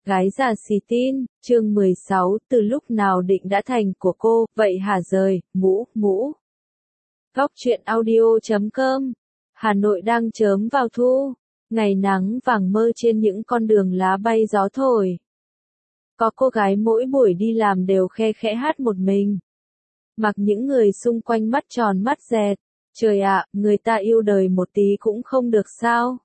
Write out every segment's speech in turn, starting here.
Gái già xì tin, chương 16, từ lúc nào định đã thành của cô, vậy hả rời, mũ. Góc truyện audio.com. Hà Nội đang chớm vào thu, ngày nắng vàng mơ trên những con đường lá bay gió thổi. Có cô gái mỗi buổi đi làm đều khe khẽ hát một mình. Mặc những người xung quanh mắt tròn mắt dẹt, trời ạ, người ta yêu đời một tí cũng không được sao?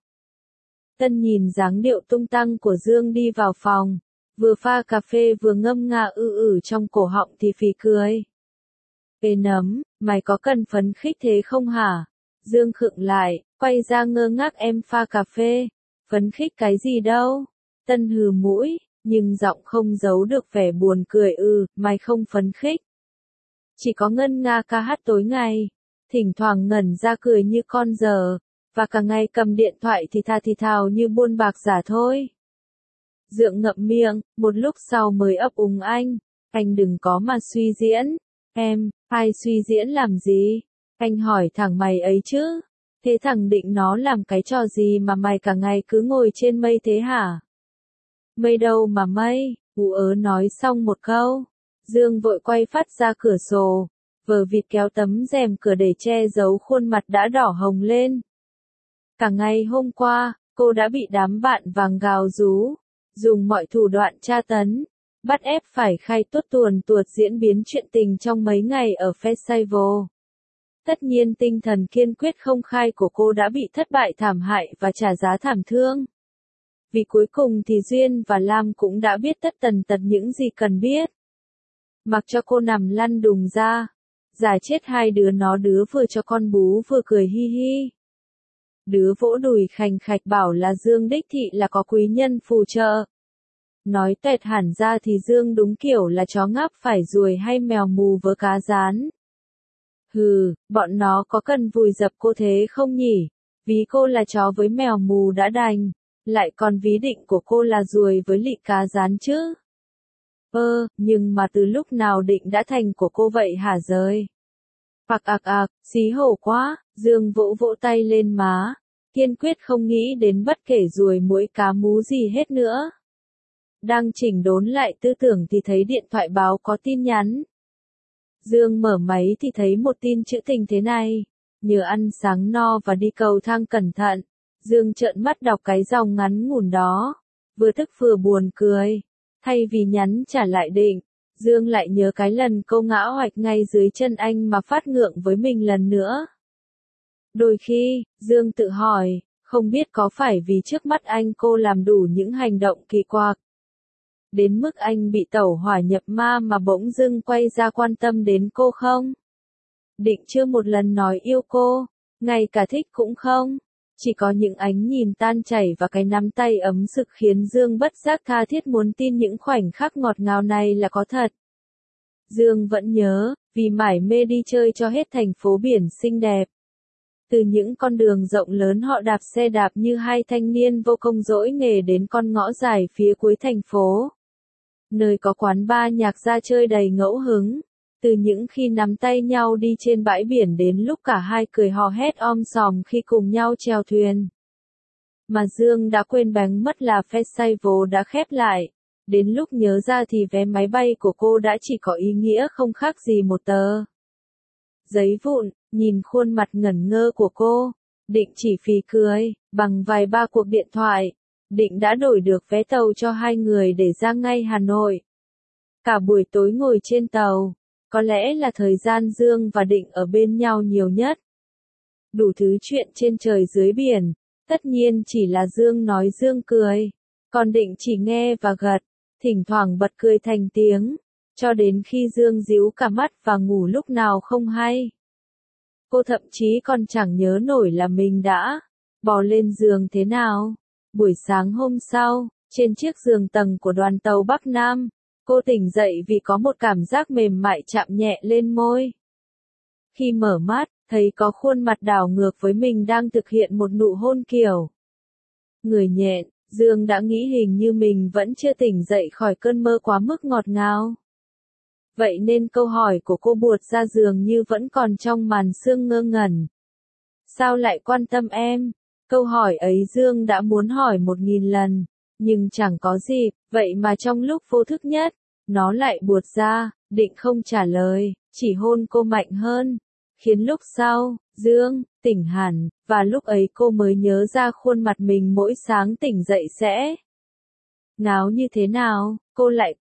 Tân nhìn dáng điệu tung tăng của Dương đi vào phòng, vừa pha cà phê vừa ngâm nga trong cổ họng thì phì cười. Ê nấm, mày có cần phấn khích thế không hả? Dương khựng lại, quay ra ngơ ngác em pha cà phê. Phấn khích cái gì đâu? Tân hừ mũi, nhưng giọng không giấu được vẻ buồn cười mày không phấn khích. Chỉ có ngân nga ca hát tối ngày, thỉnh thoảng ngẩn ra cười như con giờ, và cả ngày cầm điện thoại thì thào như buôn bạc giả thôi. Dượng ngậm miệng, một lúc sau mới ấp úng anh đừng có mà suy diễn. Em, ai suy diễn làm gì? Anh hỏi thằng mày ấy chứ. Thế thằng Định nó làm cái trò gì mà mày cả ngày cứ ngồi trên mây thế hả? Mây đâu mà mây, nói xong một câu. Dương vội quay phát ra cửa sổ, vờ vịt kéo tấm rèm cửa để che giấu khuôn mặt đã đỏ hồng lên. Cả ngày hôm qua, cô đã bị đám bạn vàng gào rú, dùng mọi thủ đoạn tra tấn, bắt ép phải khai tuồn tuột diễn biến chuyện tình trong mấy ngày ở festival. Tất nhiên tinh thần kiên quyết không khai của cô đã bị thất bại thảm hại và trả giá thảm thương. Vì cuối cùng thì Duyên và Lam cũng đã biết tất tần tật những gì cần biết. Mặc cho cô nằm lăn đùng ra, giả chết hai đứa nó, đứa vừa cho con bú vừa cười hi hi. Đứa vỗ đùi khành khạch bảo là Dương đích thị là có quý nhân phù trợ. Nói tuẹt hẳn ra thì Dương đúng kiểu là chó ngáp phải ruồi hay mèo mù vớ cá rán. Bọn nó có cần vùi dập cô thế không nhỉ? Ví cô là chó với mèo mù đã đành, lại còn ví Định của cô là ruồi với lị cá rán chứ? Nhưng mà từ lúc nào Định đã thành của cô vậy hả rời? Xí hổ quá, Dương vỗ tay lên má, kiên quyết không nghĩ đến bất kể ruồi muỗi cá mú gì hết nữa. Đang chỉnh đốn lại tư tưởng thì thấy điện thoại báo có tin nhắn. Dương mở máy thì thấy một tin trữ tình thế này: nhớ ăn sáng no và đi cầu thang cẩn thận. Dương trợn mắt đọc cái dòng ngắn ngủn đó, vừa tức vừa buồn cười. Thay vì nhắn trả lại Định, Dương lại nhớ cái lần cô ngã hoạch ngay dưới chân anh mà phát ngượng với mình lần nữa. Đôi khi, Dương tự hỏi, không biết có phải vì trước mắt anh cô làm đủ những hành động kỳ quặc, đến mức anh bị tẩu hỏa nhập ma mà bỗng dưng quay ra quan tâm đến cô không? Định chưa một lần nói yêu cô, ngay cả thích cũng không. Chỉ có những ánh nhìn tan chảy và cái nắm tay ấm sực khiến Dương bất giác tha thiết muốn tin những khoảnh khắc ngọt ngào này là có thật. Dương vẫn nhớ, vì mải mê đi chơi cho hết thành phố biển xinh đẹp. Từ những con đường rộng lớn họ đạp xe đạp như hai thanh niên vô công dỗi nghề đến con ngõ dài phía cuối thành phố, nơi có quán bar nhạc ra chơi đầy ngẫu hứng. Từ những khi nắm tay nhau đi trên bãi biển đến lúc cả hai cười hò hét sòm khi cùng nhau chèo thuyền. Mà Dương đã quên bén mất là festival đã khép lại. Đến lúc nhớ ra thì vé máy bay của cô đã chỉ có ý nghĩa không khác gì một tờ giấy vụn. Nhìn khuôn mặt ngẩn ngơ của cô, Định chỉ phì cười. Bằng vài ba cuộc điện thoại, Định đã đổi được vé tàu cho hai người để ra ngay Hà Nội. Cả buổi tối ngồi trên tàu, có lẽ là thời gian Dương và Định ở bên nhau nhiều nhất. Đủ thứ chuyện trên trời dưới biển, tất nhiên chỉ là Dương nói Dương cười, còn Định chỉ nghe và gật, thỉnh thoảng bật cười thành tiếng, cho đến khi Dương díu cả mắt và ngủ lúc nào không hay. Cô thậm chí còn chẳng nhớ nổi là mình đã bò lên giường thế nào. Buổi sáng hôm sau, trên chiếc giường tầng của đoàn tàu Bắc Nam, cô tỉnh dậy vì có một cảm giác mềm mại chạm nhẹ lên môi. Khi mở mắt, thấy có khuôn mặt đảo ngược với mình đang thực hiện một nụ hôn kiểu người nhện, Dương đã nghĩ hình như mình vẫn chưa tỉnh dậy khỏi cơn mơ quá mức ngọt ngào. Vậy nên câu hỏi của cô buột ra dường như vẫn còn trong màn sương ngơ ngẩn. Sao lại quan tâm em? Câu hỏi ấy Dương đã muốn hỏi 1000 lần, Nhưng chẳng có dịp, vậy mà trong lúc vô thức nhất, nó lại buột ra, định không trả lời, chỉ hôn cô mạnh hơn, khiến lúc sau, Dương, tỉnh hẳn, và lúc ấy cô mới nhớ ra khuôn mặt mình mỗi sáng tỉnh dậy sẽ ngáo như thế nào, cô lại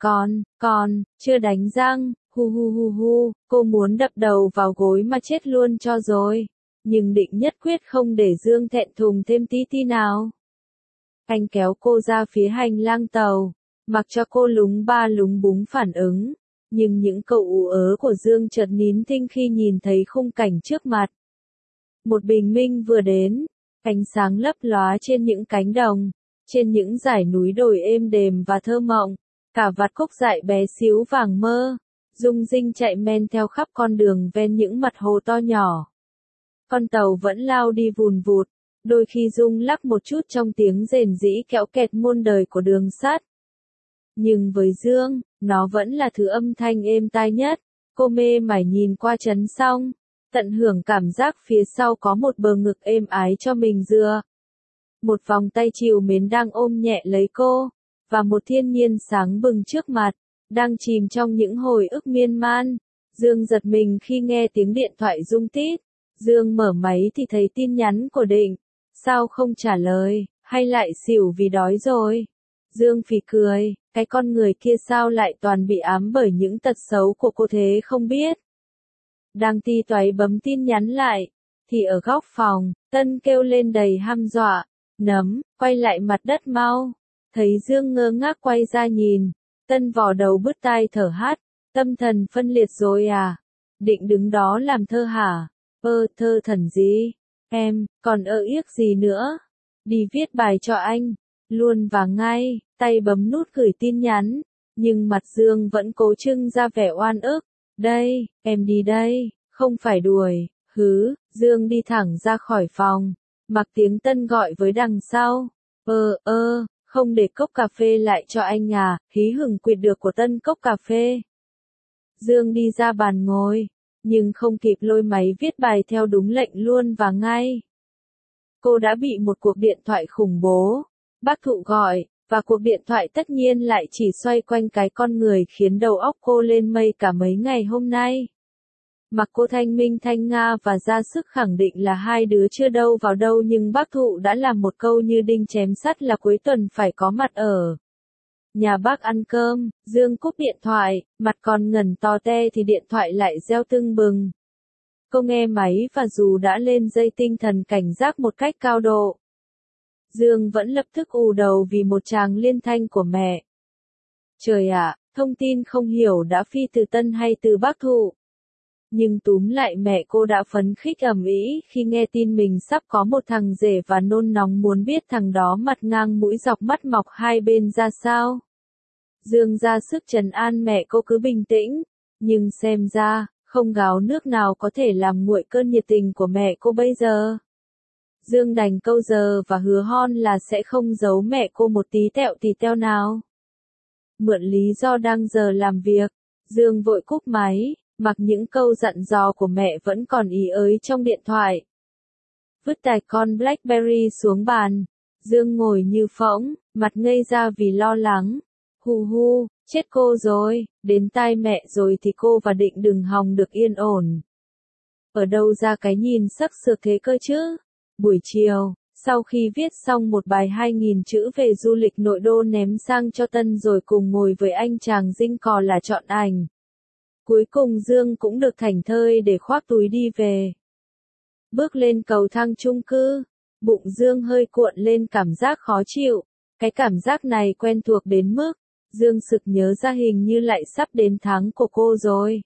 chưa đánh răng, hu hu hu hu, cô muốn đập đầu vào gối mà chết luôn cho rồi, nhưng định nhất quyết không để Dương thẹn thùng thêm tí tí nào. Anh kéo cô ra phía hành lang tàu, mặc cho cô lúng ba lúng búng phản ứng, nhưng những câu ú ớ của Dương chợt nín thinh khi nhìn thấy khung cảnh trước mặt. Một bình minh vừa đến, ánh sáng lấp lóa trên những cánh đồng, trên những dải núi đồi êm đềm và thơ mộng, cả vạt cúc dại bé xíu vàng mơ, rung rinh chạy men theo khắp con đường ven những mặt hồ to nhỏ. Con tàu vẫn lao đi vùn vụt, đôi khi rung lắc một chút trong tiếng rền rĩ kẽo kẹt muôn đời của đường sắt. Nhưng với Dương, nó vẫn là thứ âm thanh êm tai nhất. Cô mê mải nhìn qua chấn song, tận hưởng cảm giác phía sau có một bờ ngực êm ái cho mình dựa. Một vòng tay trìu mến đang ôm nhẹ lấy cô, và một thiên nhiên sáng bừng trước mặt, đang chìm trong những hồi ức miên man. Dương giật mình khi nghe tiếng điện thoại rung tít. Dương mở máy thì thấy tin nhắn của Định. Sao không trả lời, hay lại xỉu vì đói rồi? Dương phì cười, cái con người kia sao lại toàn bị ám bởi những tật xấu của cô thế không biết. Đang ti toái bấm tin nhắn lại, thì ở góc phòng, Tân kêu lên đầy hăm dọa, Nấm, quay lại mặt đất mau. Thấy Dương ngơ ngác quay ra nhìn, Tân vò đầu bứt tai thở hắt, tâm thần phân liệt rồi à? Định đứng đó làm thơ hả? Thơ thần gì? Em, còn yếc gì nữa? Đi viết bài cho anh. Luôn và ngay, tay bấm nút gửi tin nhắn, nhưng mặt Dương vẫn cố trưng ra vẻ oan ức. Đây, em đi đây, không phải đuổi, Dương đi thẳng ra khỏi phòng, mặc tiếng Tân gọi với đằng sau. Không để cốc cà phê lại cho anh à, hí hửng quỵt được của Tân cốc cà phê. Dương đi ra bàn ngồi, nhưng không kịp lôi máy viết bài theo đúng lệnh luôn và ngay. Cô đã bị một cuộc điện thoại khủng bố. Bác Thụ gọi, và cuộc điện thoại tất nhiên lại chỉ xoay quanh cái con người khiến đầu óc cô lên mây cả mấy ngày hôm nay. Mặc cô thanh minh thanh nga và ra sức khẳng định là hai đứa chưa đâu vào đâu, nhưng bác Thụ đã làm một câu như đinh chém sắt là cuối tuần phải có mặt ở nhà bác ăn cơm. Dương cúp điện thoại, mặt còn ngẩn to te thì điện thoại lại reo tưng bừng. Cô nghe máy và dù đã lên dây tinh thần cảnh giác một cách cao độ, Dương vẫn lập tức ù đầu vì một tràng liên thanh của mẹ. Trời ạ, thông tin không hiểu đã phi từ Tân hay từ bác Thụ. Nhưng túm lại mẹ cô đã phấn khích ầm ĩ khi nghe tin mình sắp có một thằng rể và nôn nóng muốn biết thằng đó mặt ngang mũi dọc mắt mọc hai bên ra sao. Dương ra sức trấn an mẹ cô cứ bình tĩnh, nhưng xem ra, không gáo nước nào có thể làm nguội cơn nhiệt tình của mẹ cô bây giờ. Dương đành câu giờ và hứa hon là sẽ không giấu mẹ cô một tí teo nào. Mượn lý do đang giờ làm việc, Dương vội cúp máy, mặc những câu dặn dò của mẹ vẫn còn ý ới trong điện thoại. Vứt tài con BlackBerry xuống bàn, Dương ngồi như phỗng, mặt ngây ra vì lo lắng. Chết cô rồi, đến tai mẹ rồi thì cô và Định đừng hòng được yên ổn. Ở đâu ra cái nhìn sắc sược thế cơ chứ? Buổi chiều, sau khi viết xong một bài 2.000 chữ về du lịch nội đô ném sang cho Tân rồi cùng ngồi với anh chàng dinh cò là chọn ảnh. Cuối cùng Dương cũng được thảnh thơi để khoác túi đi về. Bước lên cầu thang chung cư, bụng Dương hơi cuộn lên cảm giác khó chịu. Cái cảm giác này quen thuộc đến mức, Dương sực nhớ ra hình như lại sắp đến tháng của cô rồi.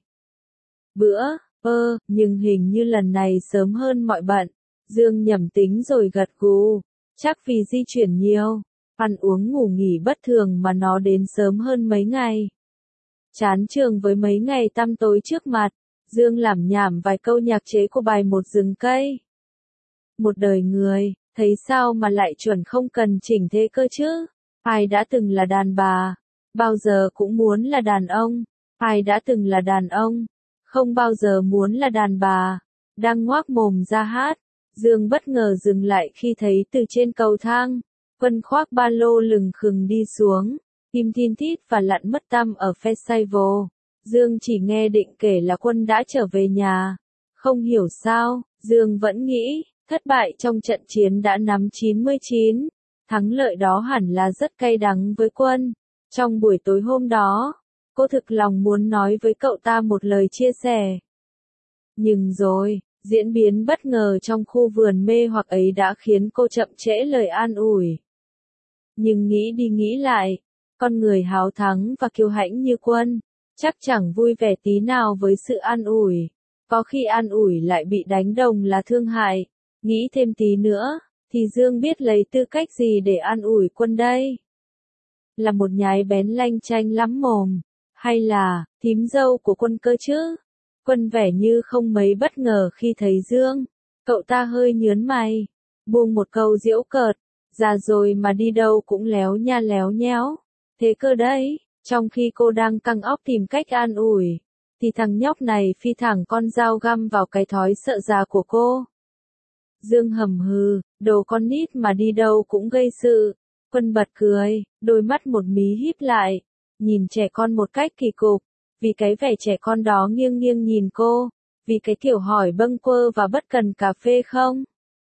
Nhưng hình như lần này sớm hơn mọi bận. Dương nhẩm tính rồi gật gù, chắc vì di chuyển nhiều, ăn uống ngủ nghỉ bất thường mà nó đến sớm hơn mấy ngày. Chán trường với mấy ngày tăm tối trước mặt, Dương lảm nhảm vài câu nhạc chế của bài Một rừng cây. Một đời người, thấy sao mà lại chuẩn không cần chỉnh thế cơ chứ? Ai đã từng là đàn bà, bao giờ cũng muốn là đàn ông. Ai đã từng là đàn ông, không bao giờ muốn là đàn bà. Đang ngoác mồm ra hát, Dương bất ngờ dừng lại khi thấy từ trên cầu thang, Quân khoác ba lô lừng khừng đi xuống, im tin tít và lặn mất tăm ở festival. Dương chỉ nghe Định kể là Quân đã trở về nhà. Không hiểu sao, Dương vẫn nghĩ, thất bại trong trận chiến đã nắm 99. Thắng lợi đó hẳn là rất cay đắng với Quân. Trong buổi tối hôm đó, cô thực lòng muốn nói với cậu ta một lời chia sẻ. Nhưng rồi, diễn biến bất ngờ trong khu vườn mê hoặc ấy đã khiến cô chậm trễ lời an ủi. Nhưng nghĩ đi nghĩ lại, con người háo thắng và kiêu hãnh như Quân, chắc chẳng vui vẻ tí nào với sự an ủi. Có khi an ủi lại bị đánh đồng là thương hại. Nghĩ thêm tí nữa, thì Dương biết lấy tư cách gì để an ủi Quân đây? Là một nhái bén lanh chanh lắm mồm, hay là thím dâu của Quân cơ chứ? Quân vẻ như không mấy bất ngờ khi thấy Dương. Cậu ta hơi nhớn mày, buông một câu giễu cợt, già rồi mà đi đâu cũng léo nha léo nhéo. Thế cơ đấy, trong khi cô đang căng óc tìm cách an ủi, thì thằng nhóc này phi thẳng con dao găm vào cái thói sợ già của cô. Dương hầm hừ, đồ con nít mà đi đâu cũng gây sự. Quân bật cười, đôi mắt một mí híp lại, nhìn trẻ con một cách kỳ cục, vì cái vẻ trẻ con đó nghiêng nghiêng nhìn cô, vì cái kiểu hỏi bâng quơ và bất cần cà phê không.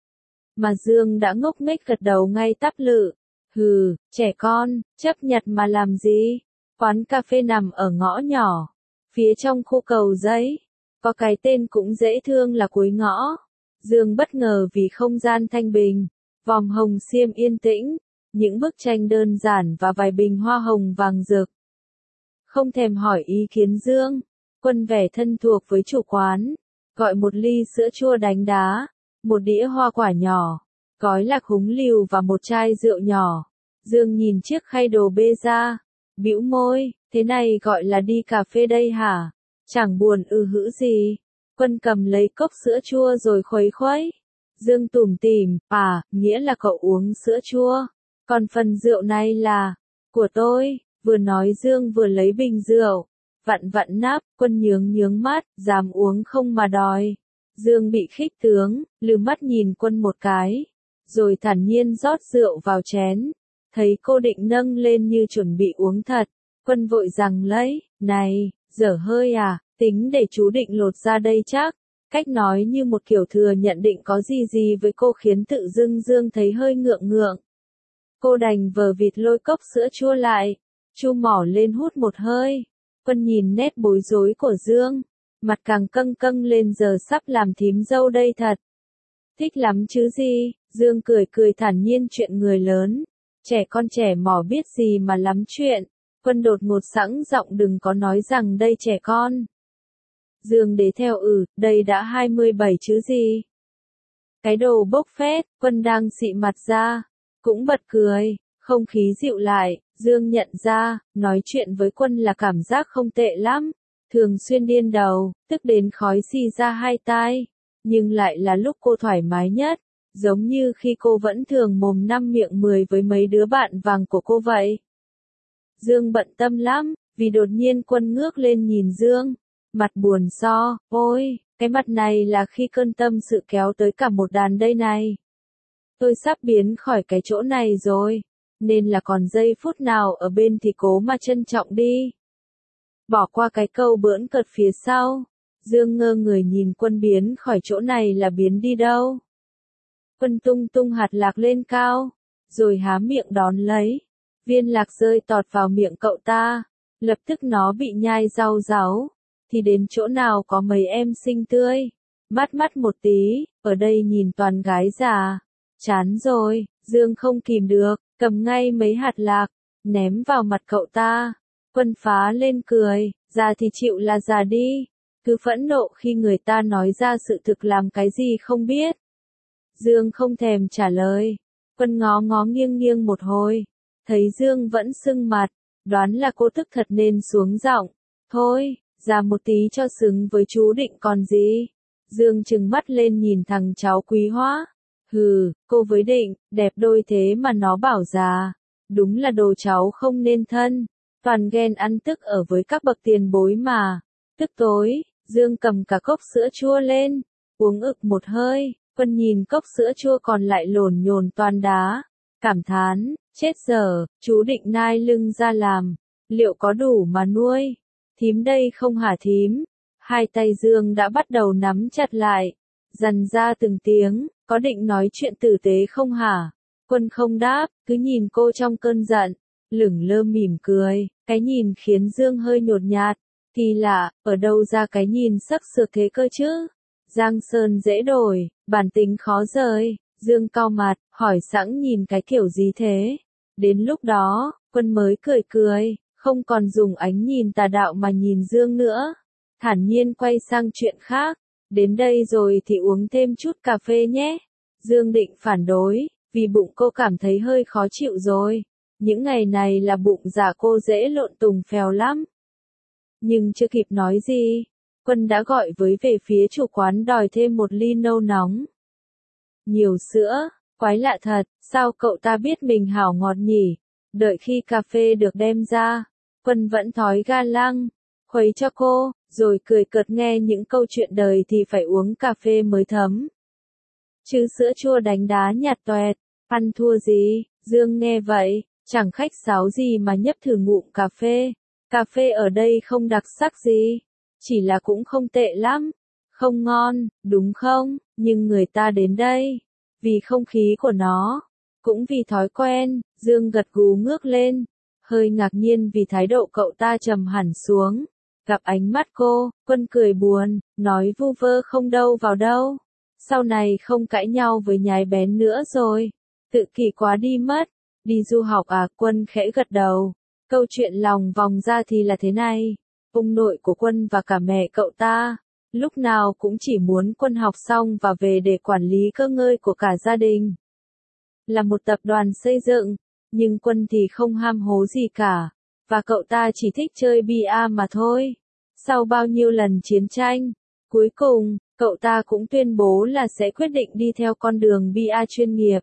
Mà Dương đã ngốc nghếch gật đầu ngay tắp lự. Hừ, trẻ con, chấp nhặt mà làm gì? Quán cà phê nằm ở ngõ nhỏ, phía trong khu Cầu Giấy. Có cái tên cũng dễ thương là cuối ngõ. Dương bất ngờ vì không gian thanh bình, vòm hồng xiêm yên tĩnh, những bức tranh đơn giản và vài bình hoa hồng vàng rực. Không thèm hỏi ý kiến Dương, Quân vẻ thân thuộc với chủ quán, gọi một ly sữa chua đánh đá, một đĩa hoa quả nhỏ, gói lạc húng liều và một chai rượu nhỏ. Dương nhìn chiếc khay đồ bê ra, bĩu môi, thế này gọi là đi cà phê đây hả? Chẳng buồn hữ gì. Quân cầm lấy cốc sữa chua rồi khuấy khuấy. Dương tủm tỉm, nghĩa là cậu uống sữa chua. Còn phần rượu này là của tôi. Vừa nói Dương vừa lấy bình rượu, vặn vặn nắp. Quân nhướng nhướng mắt, dám uống không mà đòi. Dương bị khích tướng, lừ mắt nhìn Quân một cái, rồi thản nhiên rót rượu vào chén. Thấy cô định nâng lên như chuẩn bị uống thật, Quân vội rằng lấy, này, dở hơi à, tính để chú Định lột ra đây chắc. Cách nói như một kiểu thừa nhận Định có gì với cô khiến tự dưng Dương thấy hơi ngượng ngượng. Cô đành vờ vịt lôi cốc sữa chua lại, chu mỏ lên hút một hơi. Quân nhìn nét bối rối của Dương, mặt càng căng căng lên, giờ sắp làm thím dâu đây thật. Thích lắm chứ gì, Dương cười cười thản nhiên, chuyện người lớn. Trẻ con trẻ mỏ biết gì mà lắm chuyện. Quân đột ngột sẵn giọng, đừng có nói rằng đây trẻ con. Dương đế theo, đây đã 27 chứ gì. Cái đồ bốc phét. Quân đang xị mặt ra, cũng bật cười, không khí dịu lại. Dương nhận ra, nói chuyện với Quân là cảm giác không tệ lắm. Thường xuyên điên đầu, tức đến khói xì ra hai tai. Nhưng lại là lúc cô thoải mái nhất, giống như khi cô vẫn thường mồm năm miệng 10 với mấy đứa bạn vàng của cô vậy. Dương bận tâm lắm, vì đột nhiên Quân ngước lên nhìn Dương, mặt buồn so, ôi, cái mặt này là khi cơn tâm sự kéo tới cả một đàn đây này. Tôi sắp biến khỏi cái chỗ này rồi, nên là còn giây phút nào ở bên thì cố mà trân trọng đi. Bỏ qua cái câu bỡn cợt phía sau, Dương ngơ người nhìn Quân biến khỏi chỗ này là biến đi đâu. Quân tung tung hạt lạc lên cao, rồi há miệng đón lấy. Viên lạc rơi tọt vào miệng cậu ta, lập tức nó bị nhai rau ráu. Thì đến chỗ nào có mấy em xinh tươi, mắt một tí, ở đây nhìn toàn gái già. Chán rồi, Dương không kìm được, cầm ngay mấy hạt lạc, ném vào mặt cậu ta. Quân phá lên cười, già thì chịu là già đi, cứ phẫn nộ khi người ta nói ra sự thực làm cái gì không biết. Dương không thèm trả lời, Quân ngó ngó nghiêng nghiêng một hồi, thấy Dương vẫn sưng mặt, đoán là cô tức thật nên xuống giọng, thôi, già một tí cho xứng với chú Định còn gì. Dương trừng mắt lên nhìn thằng cháu Quý Hóa, hừ, cô với Định, đẹp đôi thế mà nó bảo già, đúng là đồ cháu không nên thân. Toàn ghen ăn tức ở với các bậc tiền bối mà. Tức tối, Dương cầm cả cốc sữa chua lên, uống ực một hơi. Quân nhìn cốc sữa chua còn lại lổn nhổn toàn đá, cảm thán, chết giờ, chú định nai lưng ra làm, liệu có đủ mà nuôi? Thím đây không hả thím? Hai tay Dương đã bắt đầu nắm chặt lại, dằn ra từng tiếng, có định nói chuyện tử tế không hả? Quân không đáp, cứ nhìn cô trong cơn giận, lửng lơ mỉm cười, cái nhìn khiến Dương hơi nhột nhạt. Kỳ lạ, ở đâu ra cái nhìn sắc sược thế cơ chứ? Giang sơn dễ đổi, bản tính khó rời. Dương cau mặt, hỏi sẵn nhìn cái kiểu gì thế? Đến lúc đó, Quân mới cười cười, không còn dùng ánh nhìn tà đạo mà nhìn Dương nữa. Thản nhiên quay sang chuyện khác. Đến đây rồi thì uống thêm chút cà phê nhé. Dương định phản đối, vì bụng cô cảm thấy hơi khó chịu rồi. Những ngày này là bụng dạ cô dễ lộn tùng phèo lắm. Nhưng chưa kịp nói gì, Quân đã gọi với về phía chủ quán đòi thêm một ly nâu nóng. Nhiều sữa, quái lạ thật, sao cậu ta biết mình hảo ngọt nhỉ? Đợi khi cà phê được đem ra, Quân vẫn thói ga lăng, khuấy cho cô, rồi cười cợt nghe những câu chuyện đời thì phải uống cà phê mới thấm. Chứ sữa chua đánh đá nhạt toẹt, ăn thua gì? Dương nghe vậy, chẳng khách sáo gì mà nhấp thử ngụm cà phê. Cà phê ở đây không đặc sắc gì, chỉ là cũng không tệ lắm. Không ngon, đúng không? Nhưng người ta đến đây, vì không khí của nó, cũng vì thói quen. Dương gật gù ngước lên, hơi ngạc nhiên vì thái độ cậu ta trầm hẳn xuống. Gặp ánh mắt cô, Quân cười buồn, nói vu vơ không đâu vào đâu. Sau này không cãi nhau với nhái bén nữa rồi. Tự kỷ quá đi mất. Đi du học à? Quân khẽ gật đầu. Câu chuyện lòng vòng ra thì là thế này. Ông nội của Quân và cả mẹ cậu ta, lúc nào cũng chỉ muốn Quân học xong và về để quản lý cơ ngơi của cả gia đình. Là một tập đoàn xây dựng, nhưng Quân thì không ham hố gì cả, và cậu ta chỉ thích chơi bia mà thôi. Sau bao nhiêu lần chiến tranh, cuối cùng, cậu ta cũng tuyên bố là sẽ quyết định đi theo con đường bia chuyên nghiệp.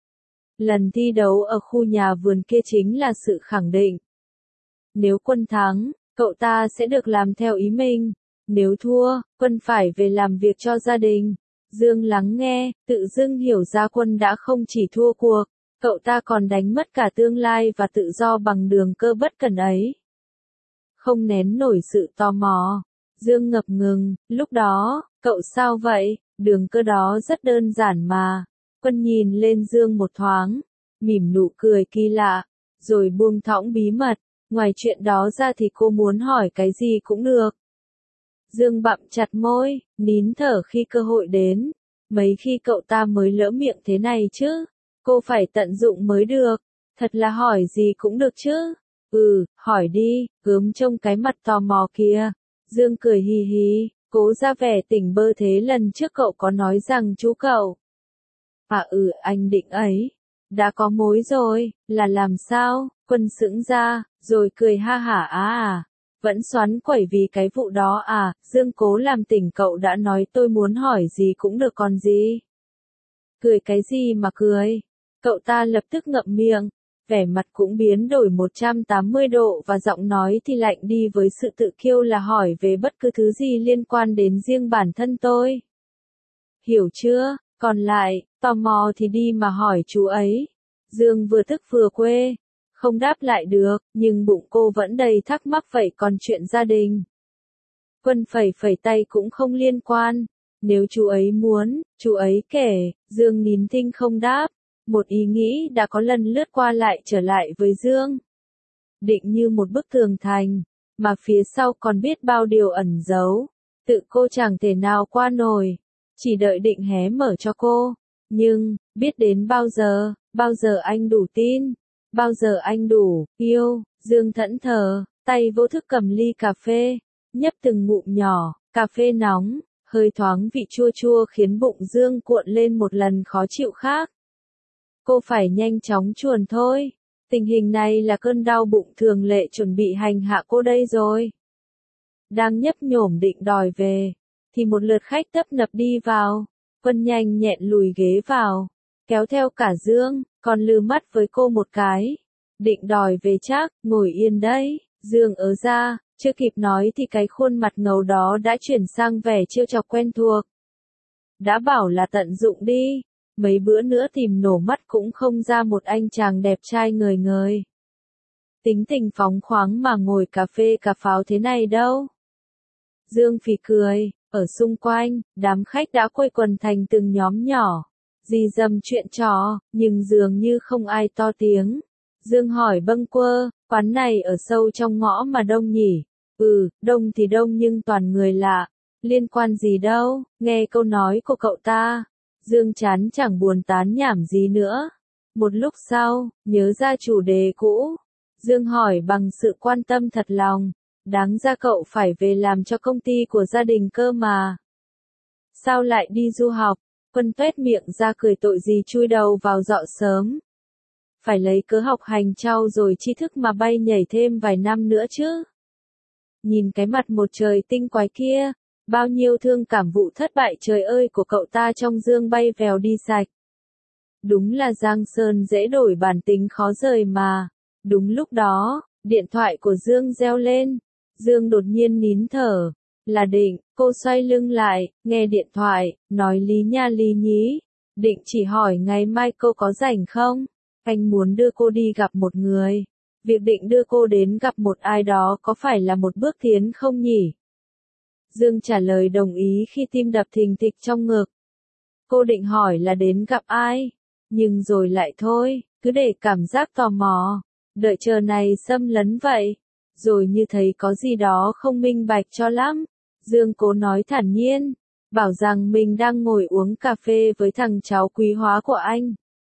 Lần thi đấu ở khu nhà vườn kia chính là sự khẳng định. Nếu Quân thắng, cậu ta sẽ được làm theo ý mình. Nếu thua, Quân phải về làm việc cho gia đình. Dương lắng nghe, tự dưng hiểu ra Quân đã không chỉ thua cuộc, cậu ta còn đánh mất cả tương lai và tự do bằng đường cơ bất cần ấy. Không nén nổi sự tò mò, Dương ngập ngừng, lúc đó, cậu sao vậy? Đường cơ đó rất đơn giản mà. Quân nhìn lên Dương một thoáng, mỉm nụ cười kỳ lạ, rồi buông thõng bí mật. Ngoài chuyện đó ra thì cô muốn hỏi cái gì cũng được. Dương bặm chặt môi, nín thở khi cơ hội đến. Mấy khi cậu ta mới lỡ miệng thế này chứ? Cô phải tận dụng mới được. Thật là hỏi gì cũng được chứ? Hỏi đi, gớm trông cái mặt tò mò kia. Dương cười hì hì, cố ra vẻ tỉnh bơ thế lần trước cậu có nói rằng chú cậu. Anh định ấy. Đã có mối rồi, là làm sao? Quân sững ra, rồi cười ha hả vẫn xoắn quẩy vì cái vụ đó à? Dương cố làm tỉnh cậu đã nói tôi muốn hỏi gì cũng được còn gì. Cười cái gì mà cười? Cậu ta lập tức ngậm miệng, vẻ mặt cũng biến đổi 180 độ và giọng nói thì lạnh đi với sự tự kiêu là hỏi về bất cứ thứ gì liên quan đến riêng bản thân tôi. Hiểu chưa? Còn lại, tò mò thì đi mà hỏi chú ấy. Dương vừa tức vừa quê, không đáp lại được, nhưng bụng cô vẫn đầy thắc mắc vậy còn chuyện gia đình. Quân phẩy phẩy tay cũng không liên quan. Nếu chú ấy muốn, chú ấy kể. Dương nín thinh không đáp. Một ý nghĩ đã có lần lướt qua lại trở lại với Dương. Định như một bức tường thành, mà phía sau còn biết bao điều ẩn giấu. Tự cô chẳng thể nào qua nổi. Chỉ đợi định hé mở cho cô. Nhưng, biết đến bao giờ anh đủ tin, bao giờ anh đủ yêu. Dương thẫn thờ, tay vô thức cầm ly cà phê, nhấp từng ngụm nhỏ, cà phê nóng, hơi thoáng vị chua chua khiến bụng Dương cuộn lên một lần khó chịu khác. Cô phải nhanh chóng chuồn thôi. Tình hình này là cơn đau bụng thường lệ chuẩn bị hành hạ cô đây rồi. Đang nhấp nhổm định đòi về, thì một lượt khách tấp nập đi vào. Quân nhanh nhẹn lùi ghế vào, kéo theo cả Dương, còn lừ mắt với cô một cái. Định đòi về chắc, ngồi yên đấy. Dương ớ ra, chưa kịp nói thì cái khuôn mặt ngầu đó đã chuyển sang vẻ trêu chọc quen thuộc. Đã bảo là tận dụng đi, mấy bữa nữa tìm nổ mắt cũng không ra một anh chàng đẹp trai ngời ngời. Tính tình phóng khoáng mà ngồi cà phê cà pháo thế này đâu. Dương phì cười, ở xung quanh, đám khách đã quây quần thành từng nhóm nhỏ. Dì dầm chuyện trò, nhưng dường như không ai to tiếng. Dương hỏi bâng quơ, quán này ở sâu trong ngõ mà đông nhỉ? Đông thì đông nhưng toàn người lạ. Liên quan gì đâu, nghe câu nói của cậu ta. Dương chán chẳng buồn tán nhảm gì nữa. Một lúc sau, nhớ ra chủ đề cũ. Dương hỏi bằng sự quan tâm thật lòng. Đáng ra cậu phải về làm cho công ty của gia đình cơ mà. Sao lại đi du học? Quân tuét miệng ra cười tội gì chui đầu vào dọ sớm. Phải lấy cớ học hành trau rồi tri thức mà bay nhảy thêm vài năm nữa chứ. Nhìn cái mặt một trời tinh quái kia, bao nhiêu thương cảm vụ thất bại trời ơi của cậu ta trong Dương bay vèo đi sạch. Đúng là Giang Sơn dễ đổi bản tính khó rời mà. Đúng lúc đó, điện thoại của Dương reo lên. Dương đột nhiên nín thở. Là Định, cô xoay lưng lại, nghe điện thoại, nói lý nha lý nhí. Định chỉ hỏi ngày mai cô có rảnh không? Anh muốn đưa cô đi gặp một người. Việc Định đưa cô đến gặp một ai đó có phải là một bước tiến không nhỉ? Dương trả lời đồng ý khi tim đập thình thịch trong ngực. Cô định hỏi là đến gặp ai? Nhưng rồi lại thôi, cứ để cảm giác tò mò. Đợi chờ này xâm lấn vậy. Rồi như thấy có gì đó không minh bạch cho lắm. Dương cố nói thản nhiên. Bảo rằng mình đang ngồi uống cà phê với thằng cháu quý hóa của anh.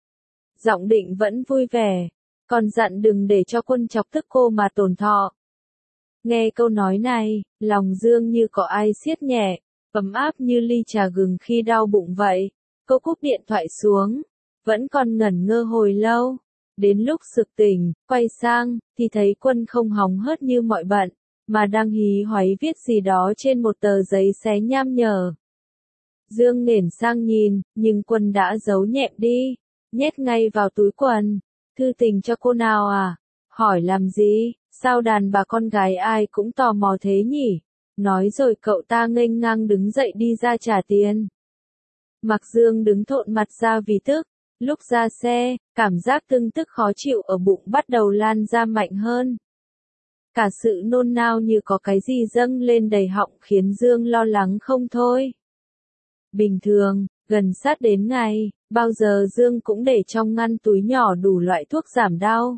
Giọng Định vẫn vui vẻ. Còn dặn đừng để cho Quân chọc tức cô mà tổn thọ. Nghe câu nói này, lòng Dương như có ai siết nhẹ, ấm áp như ly trà gừng khi đau bụng vậy. Cô cúp điện thoại xuống, vẫn còn ngẩn ngơ hồi lâu. Đến lúc sực tỉnh, quay sang, thì thấy Quân không hóng hớt như mọi bận, mà đang hí hoáy viết gì đó trên một tờ giấy xé nham nhở. Dương nghển sang nhìn, nhưng Quân đã giấu nhẹm đi, nhét ngay vào túi quần. Thư tình cho cô nào à? Hỏi làm gì? Sao đàn bà con gái ai cũng tò mò thế nhỉ? Nói rồi cậu ta nghênh ngang đứng dậy đi ra trả tiền. Mạc Dương đứng thộn mặt ra vì tức. Lúc ra xe, cảm giác tưng tức khó chịu ở bụng bắt đầu lan ra mạnh hơn. Cả sự nôn nao như có cái gì dâng lên đầy họng khiến Dương lo lắng không thôi. Bình thường, gần sát đến ngày, bao giờ Dương cũng để trong ngăn túi nhỏ đủ loại thuốc giảm đau.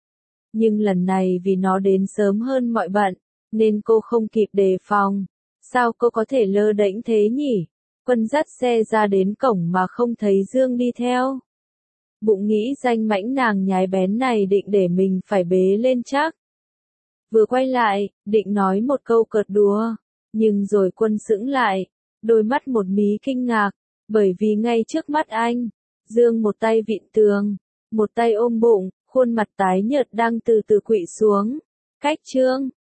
Nhưng lần này vì nó đến sớm hơn mọi bận, nên cô không kịp đề phòng. Sao cô có thể lơ đễnh thế nhỉ? Quân dắt xe ra đến cổng mà không thấy Dương đi theo. Bụng nghĩ danh mãnh nàng nhái bén này định để mình phải bế lên chắc. Vừa quay lại, định nói một câu cợt đùa. Nhưng rồi Quân sững lại, đôi mắt một mí kinh ngạc, bởi vì ngay trước mắt anh, Dương một tay vịn tường, một tay ôm bụng, khuôn mặt tái nhợt đang từ từ khuỵu xuống. Cách Trương,